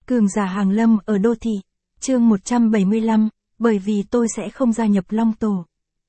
Cường giả hàng lâm ở đô thị. Chương 175, bởi vì tôi sẽ không gia nhập Long Tổ.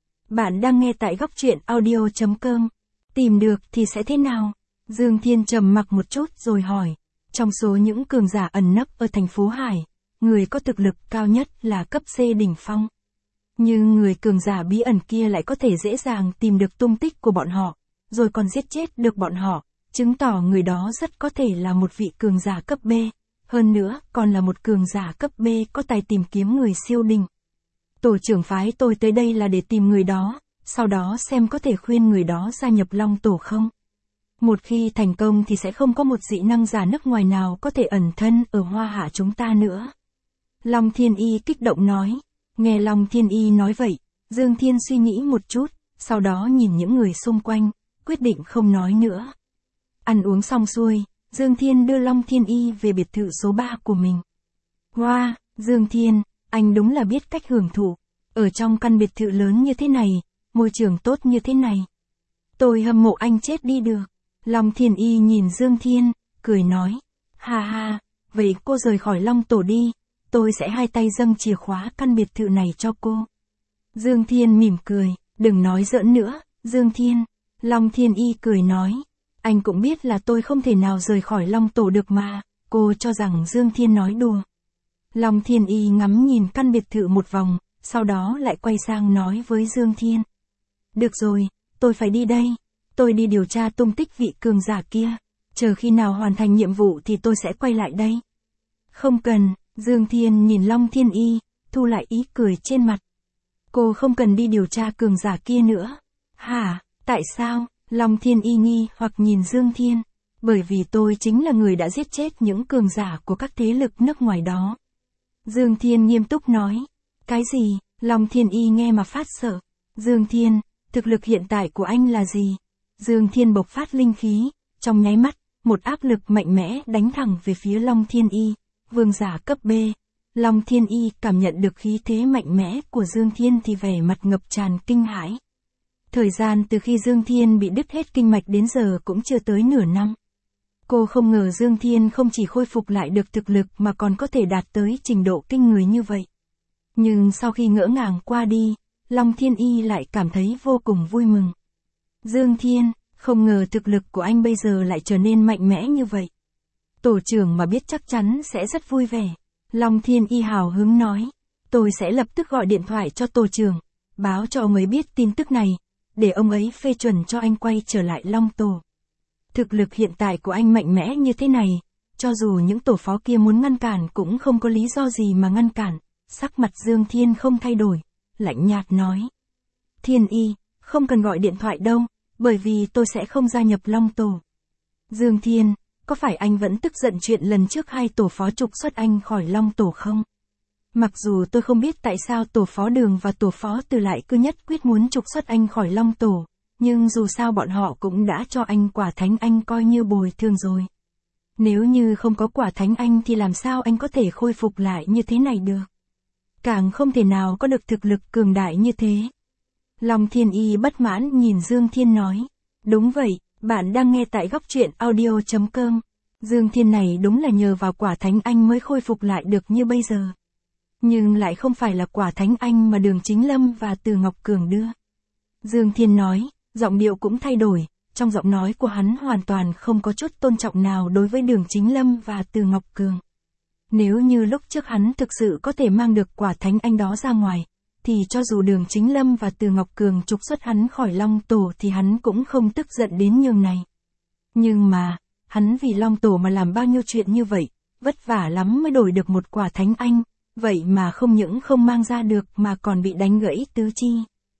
Bạn đang nghe tại góc truyện audio.com. Tìm được thì sẽ thế nào? Dương Thiên trầm mặc một chút rồi hỏi. Trong số những cường giả ẩn nấp ở thành phố Hải, người có thực lực cao nhất là cấp C đỉnh phong. Nhưng người cường giả bí ẩn kia lại có thể dễ dàng tìm được tung tích của bọn họ, rồi còn giết chết được bọn họ, chứng tỏ người đó rất có thể là một vị cường giả cấp B. Hơn nữa, còn là một cường giả cấp B có tài tìm kiếm người siêu đỉnh. Tổ trưởng phái tôi tới đây là để tìm người đó, sau đó xem có thể khuyên người đó gia nhập Long Tổ không. Một khi thành công thì sẽ không có một dị năng giả nước ngoài nào có thể ẩn thân ở Hoa Hạ chúng ta nữa. Long Thiên Y kích động nói. Nghe Long Thiên Y nói vậy, Dương Thiên suy nghĩ một chút, sau đó nhìn những người xung quanh, quyết định không nói nữa. Ăn uống xong xuôi, Dương Thiên đưa Long Thiên Y về biệt thự số 3 của mình. Wow, Dương Thiên, anh đúng là biết cách hưởng thụ. Ở trong căn biệt thự lớn như thế này, môi trường tốt như thế này. Tôi hâm mộ anh chết đi được. Long Thiên Y nhìn Dương Thiên, cười nói. Ha ha, vậy cô rời khỏi Long Tổ đi, tôi sẽ hai tay dâng chìa khóa căn biệt thự này cho cô. Dương Thiên mỉm cười, đừng nói giỡn nữa, Dương Thiên. Long Thiên Y cười nói. Anh cũng biết là tôi không thể nào rời khỏi Long Tổ được mà, cô cho rằng Dương Thiên nói đùa. Long Thiên Y ngắm nhìn căn biệt thự một vòng, sau đó lại quay sang nói với Dương Thiên. Được rồi, tôi phải đi đây, tôi đi điều tra tung tích vị cường giả kia, chờ khi nào hoàn thành nhiệm vụ thì tôi sẽ quay lại đây. Không cần, Dương Thiên nhìn Long Thiên Y, thu lại ý cười trên mặt. Cô không cần đi điều tra cường giả kia nữa. Hả, tại sao? Long Thiên Y nghi hoặc nhìn Dương Thiên. Bởi vì tôi chính là người đã giết chết những cường giả của các thế lực nước ngoài đó. Dương Thiên nghiêm túc nói. Cái gì? Long Thiên Y nghe mà phát sợ. Dương Thiên, thực lực hiện tại của anh là gì? Dương Thiên bộc phát linh khí, trong nháy mắt, một áp lực mạnh mẽ đánh thẳng về phía Long Thiên Y, vương giả cấp B. Long Thiên Y cảm nhận được khí thế mạnh mẽ của Dương Thiên thì vẻ mặt ngập tràn kinh hãi. Thời gian từ khi Dương Thiên bị đứt hết kinh mạch đến giờ cũng chưa tới nửa năm. Cô không ngờ Dương Thiên không chỉ khôi phục lại được thực lực mà còn có thể đạt tới trình độ kinh người như vậy. Nhưng sau khi ngỡ ngàng qua đi, Long Thiên Y lại cảm thấy vô cùng vui mừng. Dương Thiên, không ngờ thực lực của anh bây giờ lại trở nên mạnh mẽ như vậy. Tổ trưởng mà biết chắc chắn sẽ rất vui vẻ. Long Thiên Y hào hứng nói. Tôi sẽ lập tức gọi điện thoại cho tổ trưởng, báo cho ông ấy biết tin tức này, để ông ấy phê chuẩn cho anh quay trở lại Long Tổ. Thực lực hiện tại của anh mạnh mẽ như thế này, cho dù những tổ phó kia muốn ngăn cản cũng không có lý do gì mà ngăn cản. Sắc mặt Dương Thiên không thay đổi, lạnh nhạt nói. Thiên Y, không cần gọi điện thoại đâu, bởi vì tôi sẽ không gia nhập Long Tổ. Dương Thiên, có phải anh vẫn tức giận chuyện lần trước hai tổ phó trục xuất anh khỏi Long Tổ không? Mặc dù tôi không biết tại sao tổ phó Đường và tổ phó Từ lại cứ nhất quyết muốn trục xuất anh khỏi Long Tổ, nhưng dù sao bọn họ cũng đã cho anh quả thánh anh coi như bồi thường rồi. Nếu như không có quả thánh anh thì làm sao anh có thể khôi phục lại như thế này được? Càng không thể nào có được thực lực cường đại như thế. Long Thiên Y bất mãn nhìn Dương Thiên nói. Đúng vậy, bạn đang nghe tại góc truyện audio.com. Dương Thiên này đúng là nhờ vào quả thánh anh mới khôi phục lại được như bây giờ. Nhưng lại không phải là quả thánh anh mà Đường Chính Lâm và Từ Ngọc Cường đưa. Dương Thiên nói, giọng điệu cũng thay đổi, trong giọng nói của hắn hoàn toàn không có chút tôn trọng nào đối với Đường Chính Lâm và Từ Ngọc Cường. Nếu như lúc trước hắn thực sự có thể mang được quả thánh anh đó ra ngoài, thì cho dù Đường Chính Lâm và Từ Ngọc Cường trục xuất hắn khỏi Long Tổ thì hắn cũng không tức giận đến nhường này. Nhưng mà, hắn vì Long Tổ mà làm bao nhiêu chuyện như vậy, vất vả lắm mới đổi được một quả thánh anh, vậy mà không những không mang ra được mà còn bị đánh gãy tứ chi.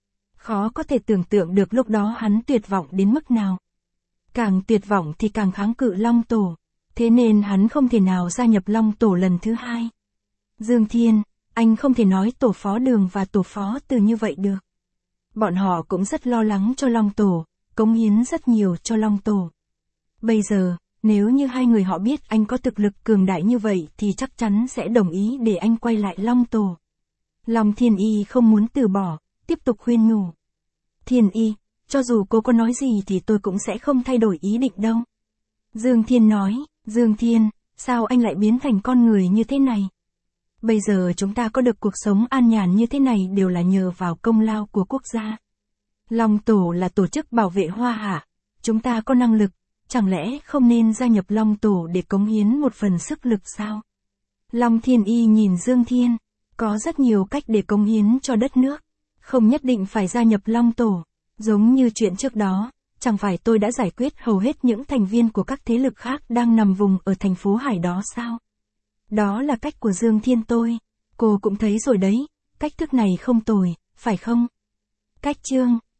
Khó có thể tưởng tượng được lúc đó hắn tuyệt vọng đến mức nào. Càng tuyệt vọng thì càng kháng cự Long Tổ, thế nên hắn không thể nào gia nhập Long Tổ lần thứ hai. Dương Thiên, anh không thể nói tổ phó Đường và tổ phó Từ như vậy được. Bọn họ cũng rất lo lắng cho Long Tổ, cống hiến rất nhiều cho Long Tổ. Bây giờ, nếu như hai người họ biết anh có thực lực cường đại như vậy thì chắc chắn sẽ đồng ý để anh quay lại Long Tổ. Long Thiên Y không muốn từ bỏ, tiếp tục khuyên nhủ. Thiên Y, cho dù cô có nói gì thì tôi cũng sẽ không thay đổi ý định đâu. Dương Thiên nói. Dương Thiên, Sao anh lại biến thành con người như thế này? Bây giờ chúng ta có được cuộc sống an nhàn như thế này đều là nhờ vào công lao của quốc gia. Long Tổ là tổ chức bảo vệ Hoa Hạ. Chúng ta có năng lực, chẳng lẽ không nên gia nhập Long Tổ để cống hiến một phần sức lực sao? Long Thiên Y nhìn Dương Thiên, có rất nhiều cách để cống hiến cho đất nước. Không nhất định phải gia nhập Long Tổ. Giống như chuyện trước đó, chẳng phải tôi đã giải quyết hầu hết những thành viên của các thế lực khác đang nằm vùng ở thành phố Hải đó sao? Đó là cách của Dương Thiên tôi. Cô cũng thấy rồi đấy, cách thức này không tồi, phải không? Cách chương